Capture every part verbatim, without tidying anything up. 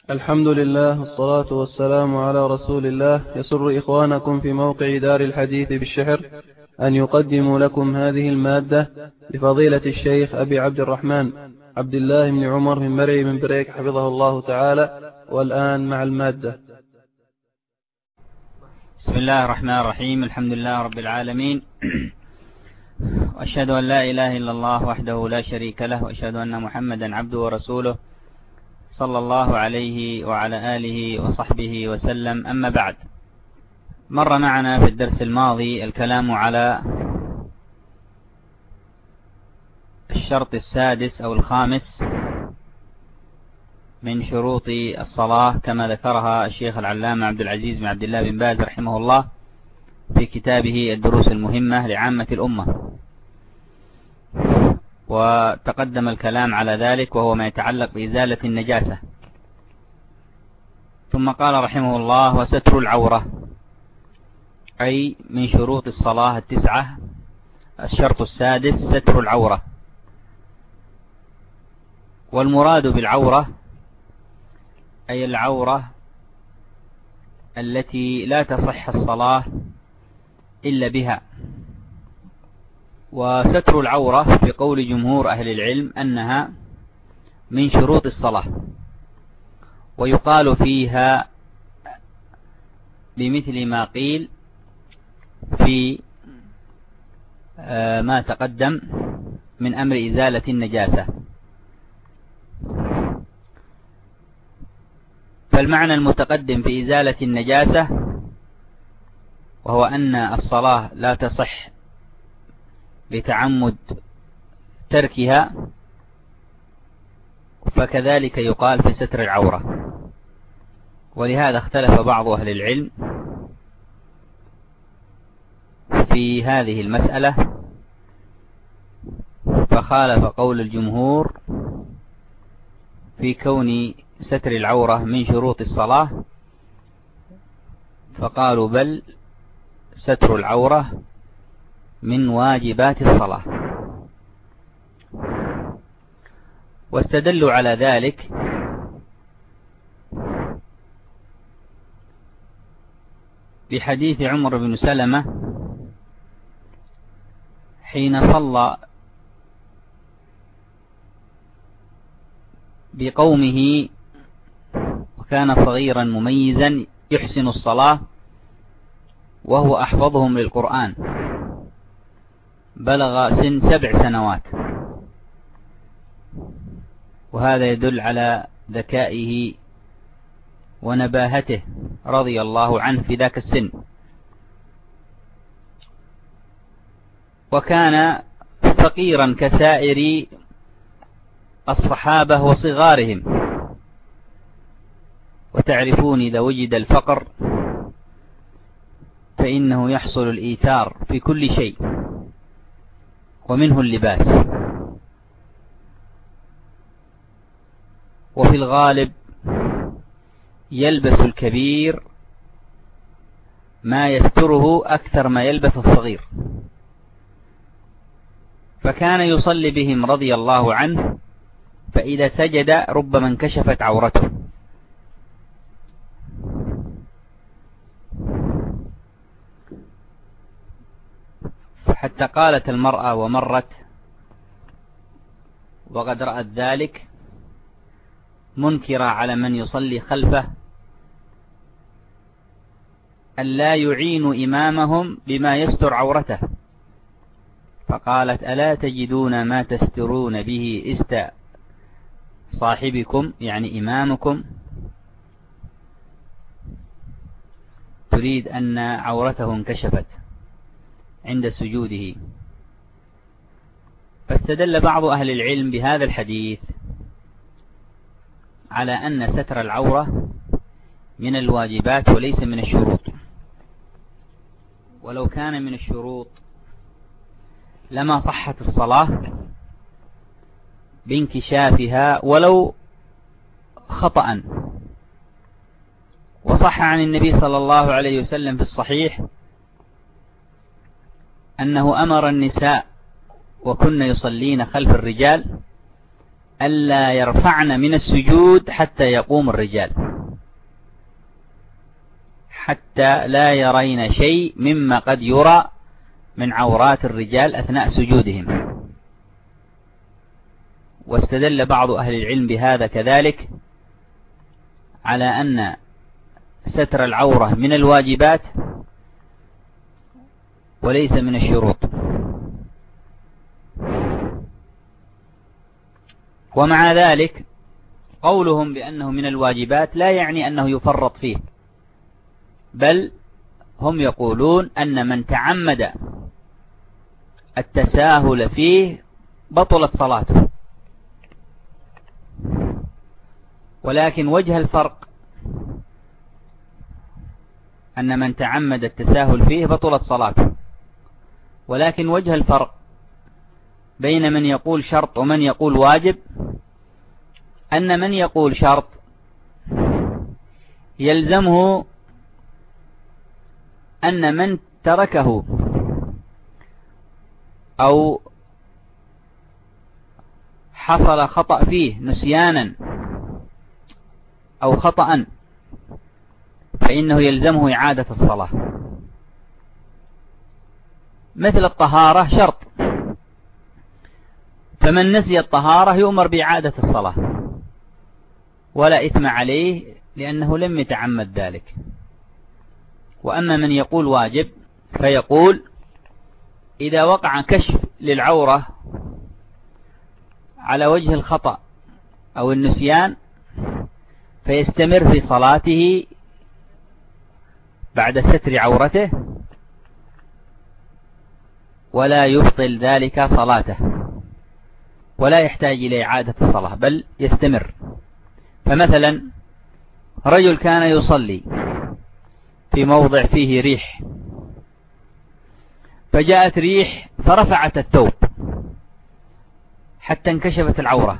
الحمد لله والصلاة والسلام على رسول الله. يسر إخوانكم في موقع دار الحديث بالشحر أن يقدموا لكم هذه المادة لفضيلة الشيخ أبي عبد الرحمن عبد الله بن عمر من مرعي من بريك حفظه الله تعالى. والآن مع المادة. بسم الله الرحمن الرحيم. الحمد لله رب العالمين، وأشهد أن لا إله إلا الله وحده لا شريك له، وأشهد أن محمدا عبده ورسوله صلى الله عليه وعلى آله وصحبه وسلم. أما بعد، مر معنا في الدرس الماضي الكلام على الشرط السادس أو الخامس من شروط الصلاة كما ذكرها الشيخ العلامة عبد العزيز بن عبد الله بن باز رحمه الله في كتابه الدروس المهمة لعامة الأمة. وتقدم الكلام على ذلك وهو ما يتعلق بإزالة النجاسة. ثم قال رحمه الله: وستر العورة، أي من شروط الصلاة التسعة الشرط السادس ستر العورة. والمراد بالعورة أي العورة التي لا تصح الصلاة إلا بها. وستر العورة في قول جمهور أهل العلم أنها من شروط الصلاة، ويقال فيها بمثل ما قيل في ما تقدم من أمر إزالة النجاسة. فالمعنى المتقدم في إزالة النجاسة وهو أن الصلاة لا تصح بتعمد تركها، فكذلك يقال في ستر العورة. ولهذا اختلف بعض أهل العلم في هذه المسألة، فخالف قول الجمهور في كون ستر العورة من شروط الصلاة، فقالوا بل ستر العورة من واجبات الصلاة. واستدلوا على ذلك بحديث عمر بن سلمة حين صلى بقومه وكان صغيرا مميزا يحسن الصلاة وهو أحفظهم للقرآن، بلغ سن سبع سنوات، وهذا يدل على ذكائه ونباهته رضي الله عنه في ذاك السن. وكان فقيرا كسائر الصحابة وصغارهم، وتعرفون إذا وجد الفقر فإنه يحصل الإيثار في كل شيء ومنه اللباس. وفي الغالب يلبس الكبير ما يستره أكثر ما يلبس الصغير، فكان يصلي بهم رضي الله عنه، فإذا سجد ربما انكشفت عورته. حتى قالت المرأة ومرت وقد رأت ذلك منكرة على من يصلي خلفه أن لا يعين إمامهم بما يستر عورته، فقالت: ألا تجدون ما تسترون به است صاحبكم، يعني إمامكم، تريد أن عورته انكشفت عند سجوده. فاستدل بعض أهل العلم بهذا الحديث على أن ستر العورة من الواجبات وليس من الشروط. ولو كان من الشروط لما صحت الصلاة بانكشافها ولو خطأ. وصح عن النبي صلى الله عليه وسلم في الصحيح أنه أمر النساء وكن يصلين خلف الرجال ألا يرفعن من السجود حتى يقوم الرجال، حتى لا يرين شيء مما قد يرى من عورات الرجال أثناء سجودهم. واستدل بعض أهل العلم بهذا كذلك على أن ستر العورة من الواجبات وليس من الشروط. ومع ذلك قولهم بأنه من الواجبات لا يعني أنه يفرط فيه، بل هم يقولون أن من تعمد التساهل فيه بطلت صلاته. ولكن وجه الفرق أن من تعمد التساهل فيه بطلت صلاته، ولكن وجه الفرق بين من يقول شرط ومن يقول واجب أن من يقول شرط يلزمه أن من تركه أو حصل خطأ فيه نسيانا أو خطأ فإنه يلزمه إعادة الصلاة. مثل الطهارة شرط، فمن نسي الطهارة يؤمر بإعادة الصلاة ولا إثم عليه لأنه لم يتعمد ذلك. وأما من يقول واجب فيقول إذا وقع كشف للعورة على وجه الخطأ أو النسيان فيستمر في صلاته بعد ستر عورته ولا يبطل ذلك صلاته ولا يحتاج إلى إعادة الصلاة بل يستمر. فمثلا رجل كان يصلي في موضع فيه ريح، فجاءت ريح فرفعت الثوب حتى انكشفت العورة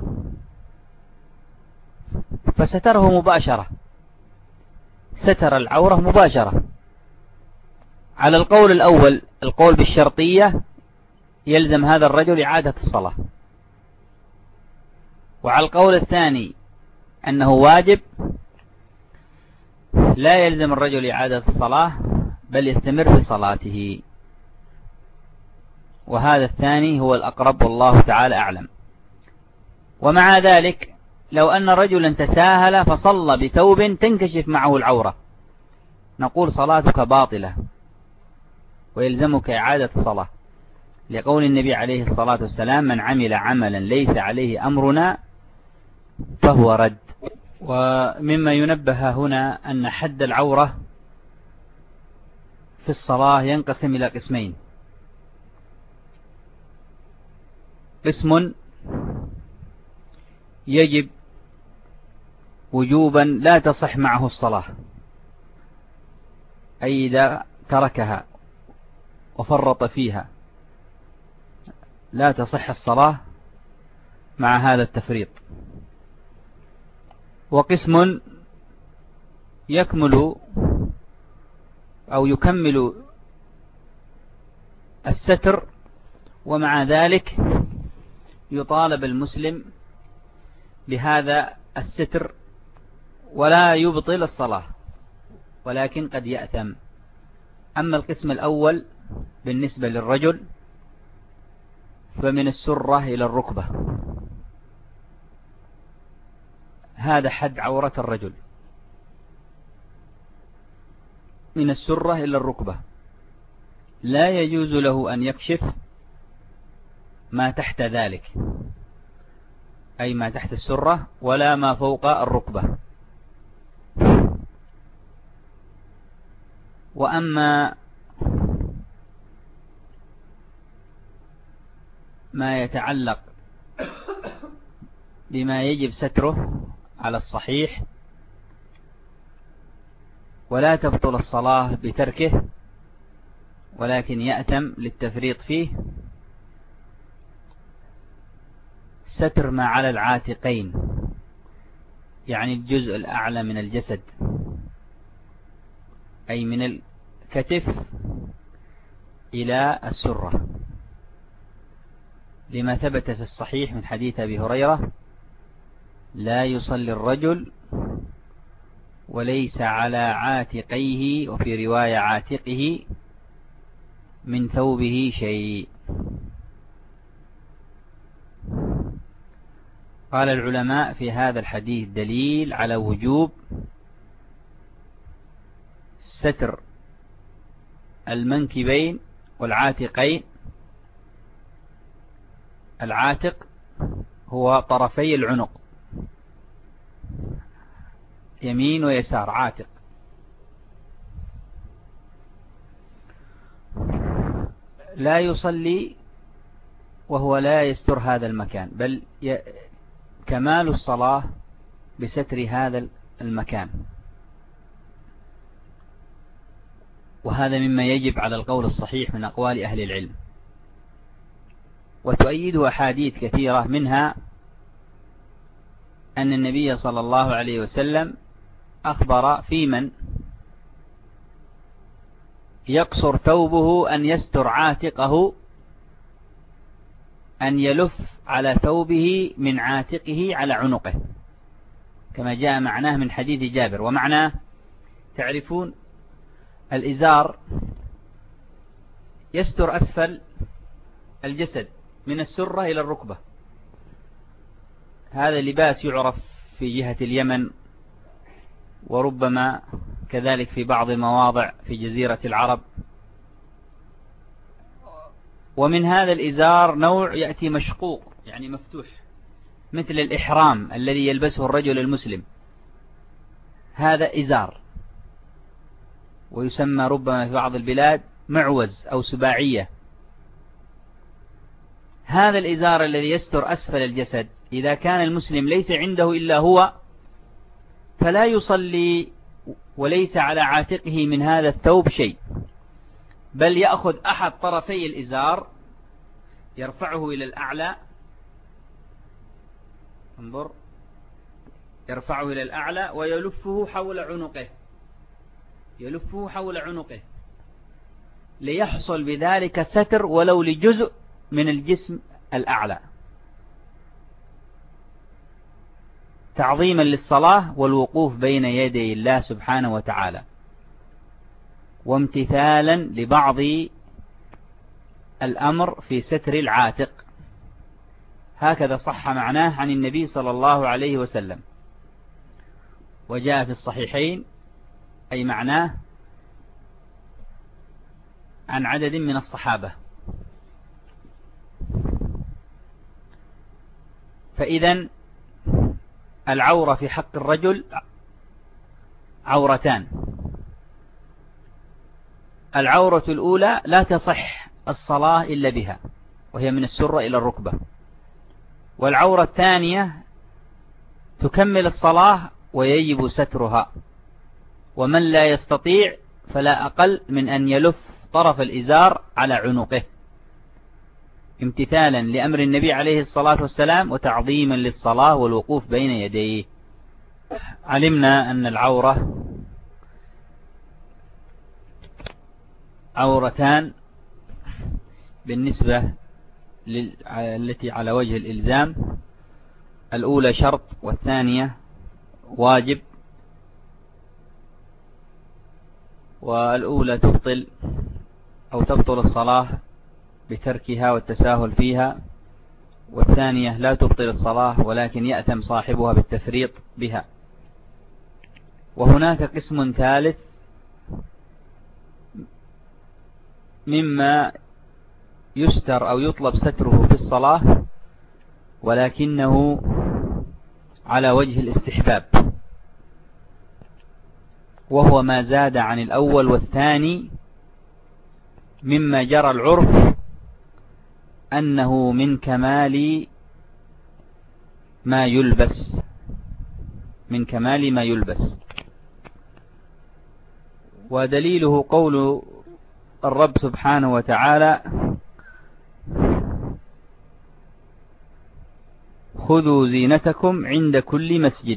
فستره مباشرة، ستر العورة مباشرة. على القول الأول القول بالشرطية يلزم هذا الرجل إعادة الصلاة، وعلى القول الثاني أنه واجب لا يلزم الرجل إعادة الصلاة بل يستمر في صلاته، وهذا الثاني هو الأقرب والله تعالى أعلم. ومع ذلك لو أن رجلا تساهل فصلى بثوب تنكشف معه العورة نقول صلاتك باطلة ويلزمك إعادة الصلاة، لقول النبي عليه الصلاة والسلام من عمل عملا ليس عليه أمرنا فهو رد. ومما ينبه هنا أن حد العورة في الصلاة ينقسم إلى قسمين: قسم يجب وجوبا لا تصح معه الصلاة، أي إذا تركها وفرط فيها لا تصح الصلاة مع هذا التفريط. وقسم يكمل أو يكمل الستر ومع ذلك يطالب المسلم بهذا الستر ولا يبطل الصلاة ولكن قد يأثم. أما القسم الأول بالنسبة للرجل فمن السرة إلى الركبة، هذا حد عورة الرجل من السرة إلى الركبة، لا يجوز له أن يكشف ما تحت ذلك أي ما تحت السرة ولا ما فوق الركبة. وأما ما يتعلق بما يجب ستره على الصحيح ولا تبطل الصلاة بتركه ولكن يأتم للتفريط فيه، ستر ما على العاتقين يعني الجزء الأعلى من الجسد أي من الكتف إلى السرة، لما ثبت في الصحيح من حديث أبي هريرة لا يصلي الرجل وليس على عاتقيه، وفي رواية عاتقه، من ثوبه شيء. قال العلماء في هذا الحديث دليل على وجوب ستر المنكبين والعاتقين. العاتق هو طرفي العنق، يمين ويسار، عاتق. لا يصلي وهو لا يستر هذا المكان، بل كمال الصلاة بستر هذا المكان، وهذا مما يجب على القول الصحيح من أقوال أهل العلم، وتؤيده أحاديث كثيرة، منها أن النبي صلى الله عليه وسلم أخبر في من يقصر ثوبه أن يستر عاتقه، أن يلف على ثوبه من عاتقه على عنقه، كما جاء معناه من حديث جابر. ومعناه تعرفون الإزار يستر أسفل الجسد من السرة إلى الركبة. هذا لباس يعرف في جهة اليمن، وربما كذلك في بعض المواضع في جزيرة العرب. ومن هذا الإزار نوع يأتي مشقوق، يعني مفتوح، مثل الإحرام الذي يلبسه الرجل المسلم، هذا إزار، ويسمى ربما في بعض البلاد معوز أو سباعية. هذا الإزار الذي يستر أسفل الجسد، إذا كان المسلم ليس عنده إلا هو، فلا يصلي وليس على عاتقه من هذا الثوب شيء، بل يأخذ أحد طرفي الإزار يرفعه إلى الأعلى، انظر، يرفعه إلى الأعلى ويلفه حول عنقه، يلفه حول عنقه ليحصل بذلك ستر ولو لجزء من الجسم الأعلى، تعظيما للصلاة والوقوف بين يدي الله سبحانه وتعالى، وامتثالا لبعض الأمر في ستر العاتق. هكذا صح معناه عن النبي صلى الله عليه وسلم، وجاء في الصحيحين أي معناه عن عدد من الصحابة. فإذا العورة في حق الرجل عورتان: العورة الأولى لا تصح الصلاة إلا بها، وهي من السرة إلى الركبة، والعورة الثانية تكمل الصلاة ويجب سترها، ومن لا يستطيع فلا أقل من أن يلف طرف الإزار على عنقه، امتثالا لأمر النبي عليه الصلاة والسلام وتعظيما للصلاة والوقوف بين يديه. علمنا أن العورة عورتان بالنسبة التي على وجه الإلزام، الأولى شرط والثانية واجب، والأولى تبطل أو تبطل الصلاة بتركها والتساهل فيها، والثانية لا تبطل الصلاة ولكن يأثم صاحبها بالتفريط بها. وهناك قسم ثالث مما يستر أو يطلب ستره في الصلاة ولكنه على وجه الاستحباب، وهو ما زاد عن الأول والثاني مما جرى العرف أنه من كمال ما يلبس، من كمال ما يلبس. ودليله قول الرب سبحانه وتعالى: خذوا زينتكم عند كل مسجد.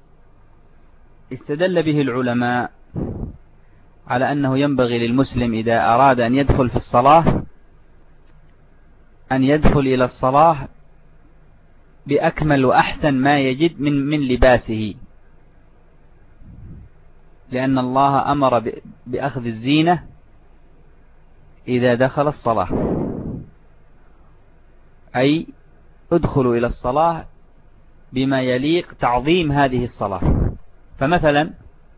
استدل به العلماء على أنه ينبغي للمسلم إذا أراد أن يدخل في الصلاة أن يدخل إلى الصلاة بأكمل وأحسن ما يجد من من لباسه، لأن الله أمر بأخذ الزينة إذا دخل الصلاة، أي ادخلوا إلى الصلاة بما يليق تعظيم هذه الصلاة. فمثلا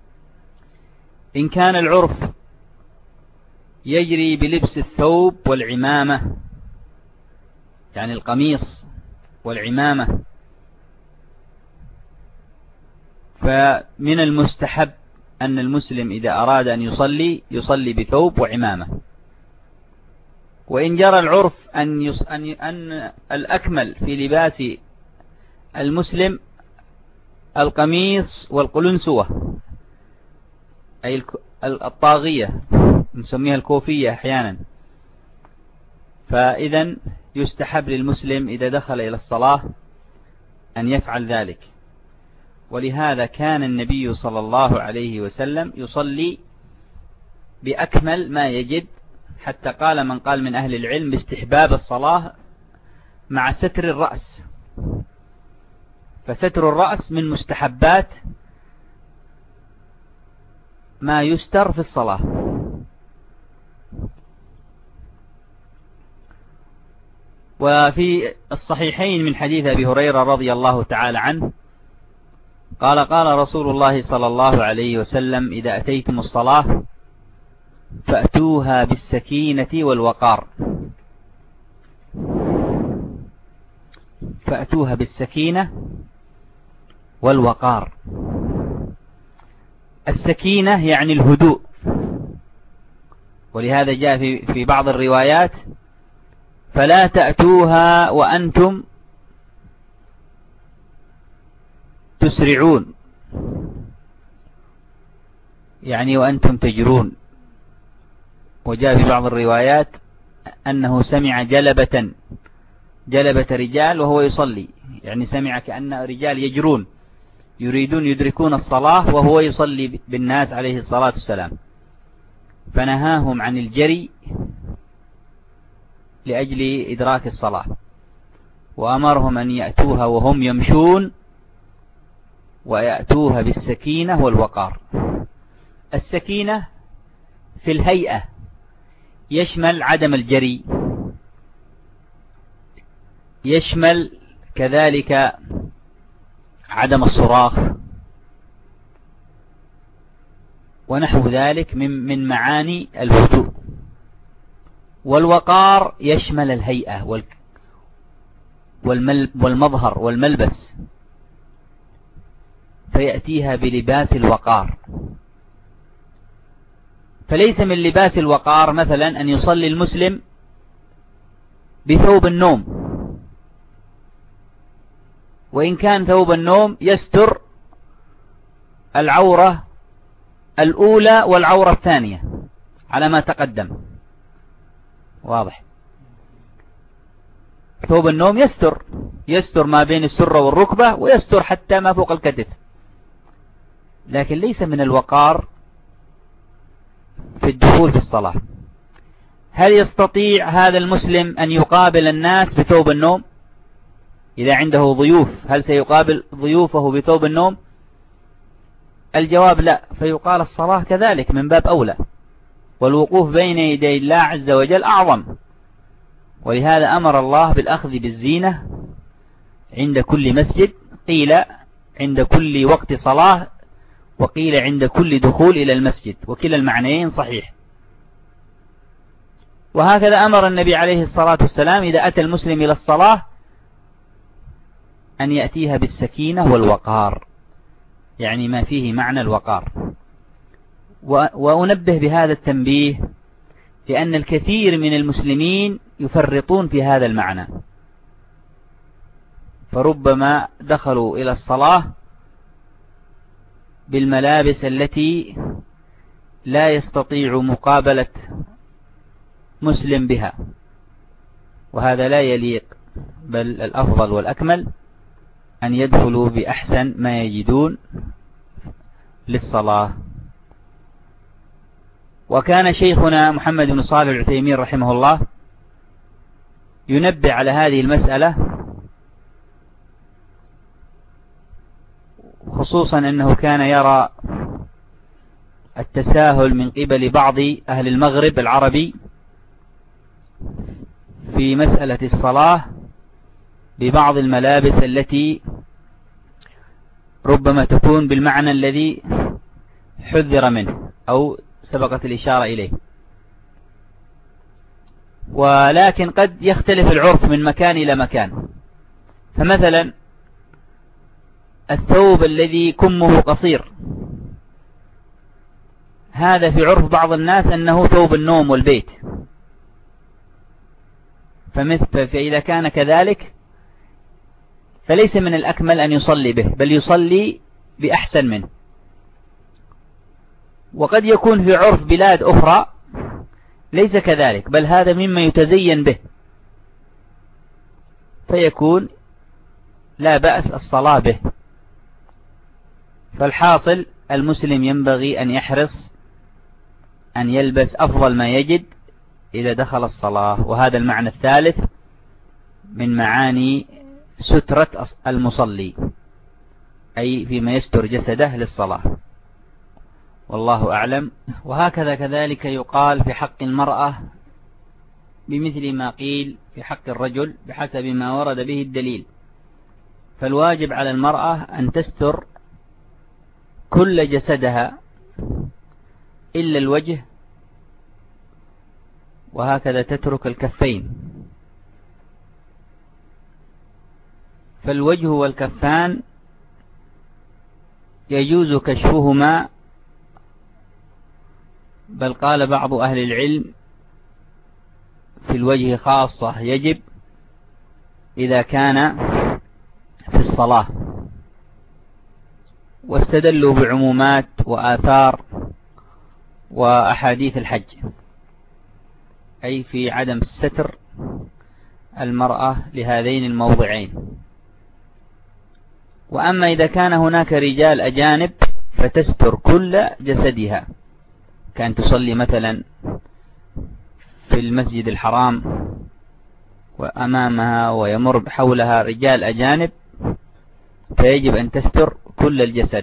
إن كان العرف يجري بلبس الثوب والعمامة، يعني القميص والعمامة، فمن المستحب أن المسلم إذا أراد أن يصلي يصلي بثوب وعمامة. وإن جرى العرف أن, يص... أن... أن الأكمل في لباس المسلم القميص والقلنسوة، أي الطاغية نسميها الكوفية أحيانا، فإذا يستحب للمسلم إذا دخل إلى الصلاة أن يفعل ذلك. ولهذا كان النبي صلى الله عليه وسلم يصلي بأكمل ما يجد، حتى قال من قال من أهل العلم باستحباب الصلاة مع ستر الرأس، فستر الرأس من مستحبات ما يستر في الصلاة. وفي الصحيحين من حديث أبي هريرة رضي الله تعالى عنه قال قال رسول الله صلى الله عليه وسلم إذا أتيتم الصلاة فأتوها بالسكينة والوقار، فأتوها بالسكينة والوقار. السكينة يعني الهدوء، ولهذا جاء في في بعض الروايات فلا تأتوها وأنتم تسرعون، يعني وأنتم تجرون. وجاء في بعض الروايات أنه سمع جلبة جلبة رجال وهو يصلي، يعني سمع كأن رجال يجرون يريدون يدركون الصلاة وهو يصلي بالناس عليه الصلاة والسلام، فنهاهم عن الجري لأجل إدراك الصلاة، وأمرهم أن يأتوها وهم يمشون ويأتوها بالسكينة والوقار. السكينة في الهيئة يشمل عدم الجري، يشمل كذلك عدم الصراخ ونحو ذلك من من معاني الهدوء. والوقار يشمل الهيئة والمظهر والملبس، فيأتيها بلباس الوقار. فليس من لباس الوقار مثلا أن يصلي المسلم بثوب النوم، وإن كان ثوب النوم يستر العورة الأولى والعورة الثانية على ما تقدم، واضح؟ ثوب النوم يستر يستر ما بين السرة والركبة ويستر حتى ما فوق الكتف، لكن ليس من الوقار في الدخول في الصلاة. هل يستطيع هذا المسلم أن يقابل الناس بثوب النوم؟ إذا عنده ضيوف هل سيقابل ضيوفه بثوب النوم؟ الجواب لا، فيقال الصلاة كذلك من باب أولى، والوقوف بين يدي الله عز وجل أعظم. ولهذا أمر الله بالأخذ بالزينة عند كل مسجد، قيل عند كل وقت صلاة وقيل عند كل دخول إلى المسجد، وكلا المعنيين صحيح. وهكذا أمر النبي عليه الصلاة والسلام إذا أتى المسلم إلى الصلاة أن يأتيها بالسكينة والوقار، يعني ما فيه معنى الوقار. وأنبه بهذا التنبيه لأن الكثير من المسلمين يفرطون في هذا المعنى، فربما دخلوا إلى الصلاة بالملابس التي لا يستطيع مقابلة مسلم بها، وهذا لا يليق، بل الأفضل والأكمل أن يدخلوا بأحسن ما يجدون للصلاة. وكان شيخنا محمد بن صالح العثيمين رحمه الله ينبه على هذه المسألة خصوصا أنه كان يرى التساهل من قبل بعض أهل المغرب العربي في مسألة الصلاة ببعض الملابس التي ربما تكون بالمعنى الذي حذر منه أو سبقت الإشارة إليه. ولكن قد يختلف العرف من مكان إلى مكان. فمثلا الثوب الذي كمه قصير، هذا في عرف بعض الناس أنه ثوب النوم والبيت، فمثل فإذا كان كذلك فليس من الأكمل أن يصلي به، بل يصلي بأحسن منه. وقد يكون في عرف بلاد أخرى ليس كذلك، بل هذا مما يتزين به، فيكون لا بأس الصلاة به. فالحاصل المسلم ينبغي أن يحرص أن يلبس أفضل ما يجد إذا دخل الصلاة. وهذا المعنى الثالث من معاني سترة المصلي، أي فيما يستر جسده للصلاة، والله أعلم. وهكذا كذلك يقال في حق المرأة بمثل ما قيل في حق الرجل بحسب ما ورد به الدليل. فالواجب على المرأة أن تستر كل جسدها إلا الوجه، وهكذا تترك الكفين. فالوجه والكفان يجوز كشفهما، بل قال بعض أهل العلم في الوجه خاصة يجب إذا كان في الصلاة، واستدلوا بعمومات وآثار وأحاديث الحج، أي في عدم الستر المرأة لهذين الموضعين. وأما إذا كان هناك رجال أجانب فتستر كل جسدها، كان تصلي مثلا في المسجد الحرام وأمامها ويمر حولها رجال أجانب، فيجب أن تستر كل الجسد.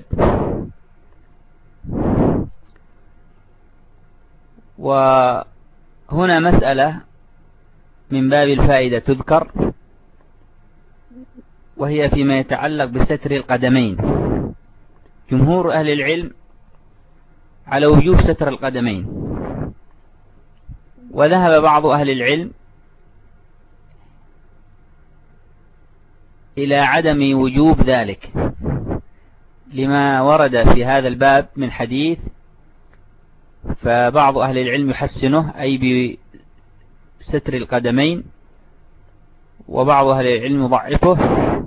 وهنا مسألة من باب الفائدة تذكر، وهي فيما يتعلق بستر القدمين. جمهور أهل العلم على وجوب ستر القدمين، وذهب بعض أهل العلم إلى عدم وجوب ذلك لما ورد في هذا الباب من حديث، فبعض أهل العلم يحسنه أي بستر القدمين، وبعض أهل العلم يضعفه.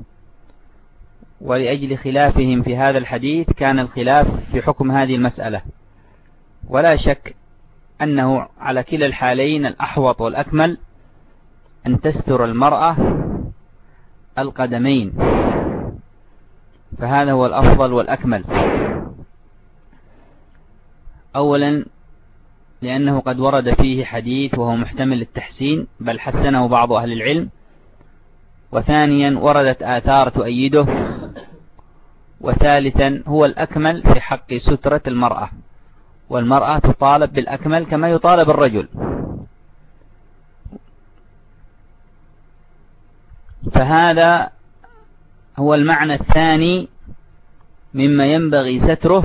ولأجل خلافهم في هذا الحديث كان الخلاف في حكم هذه المسألة. ولا شك أنه على كلا الحالين الأحوط والأكمل أن تستر المرأة القدمين، فهذا هو الأفضل والأكمل. أولا لأنه قد ورد فيه حديث وهو محتمل للتحسين، بل حسنه بعض أهل العلم. وثانيا وردت آثار تؤيده. وثالثا هو الأكمل في حق سترة المرأة، والمرأة تطالب بالأكمل كما يطالب الرجل. فهذا هو المعنى الثاني مما ينبغي ستره،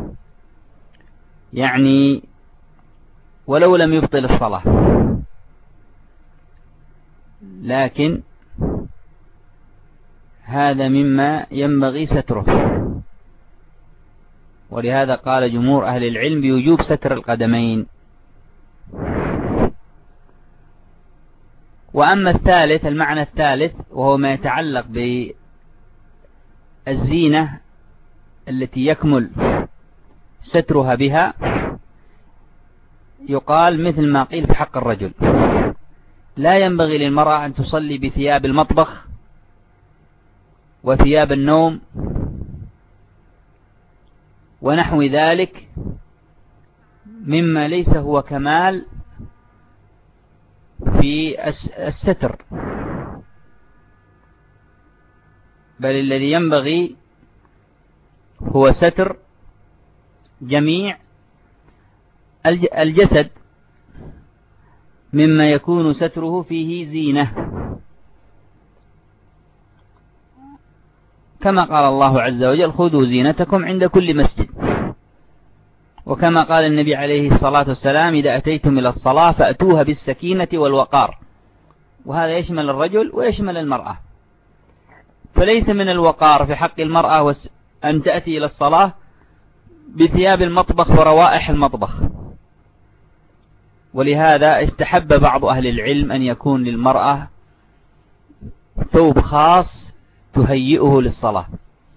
يعني ولو لم يبطل الصلاة، لكن هذا مما ينبغي ستره. ولهذا قال جمهور أهل العلم بوجوب ستر القدمين. وأما الثالث، المعنى الثالث، وهو ما يتعلق بالزينة التي يكمل سترها بها، يقال مثل ما قيل في حق الرجل: لا ينبغي للمرأة أن تصلي بثياب المطبخ وثياب النوم ونحو ذلك مما ليس هو كمال في الستر، بل الذي ينبغي هو ستر جميع الجسد مما يكون ستره فيه زينة، كما قال الله عز وجل: خذوا زينتكم عند كل مسجد. وكما قال النبي عليه الصلاة والسلام: إذا أتيتم إلى الصلاة فأتوها بالسكينة والوقار. وهذا يشمل الرجل ويشمل المرأة. فليس من الوقار في حق المرأة أن تأتي إلى الصلاة بثياب المطبخ وروائح المطبخ. ولهذا استحب بعض أهل العلم أن يكون للمرأة ثوب خاص تهيئه للصلاة،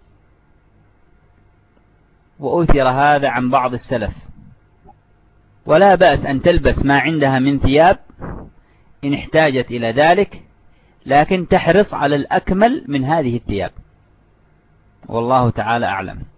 وأثر هذا عن بعض السلف. ولا بأس أن تلبس ما عندها من ثياب إن احتاجت إلى ذلك، لكن تحرص على الأكمل من هذه الثياب، والله تعالى أعلم.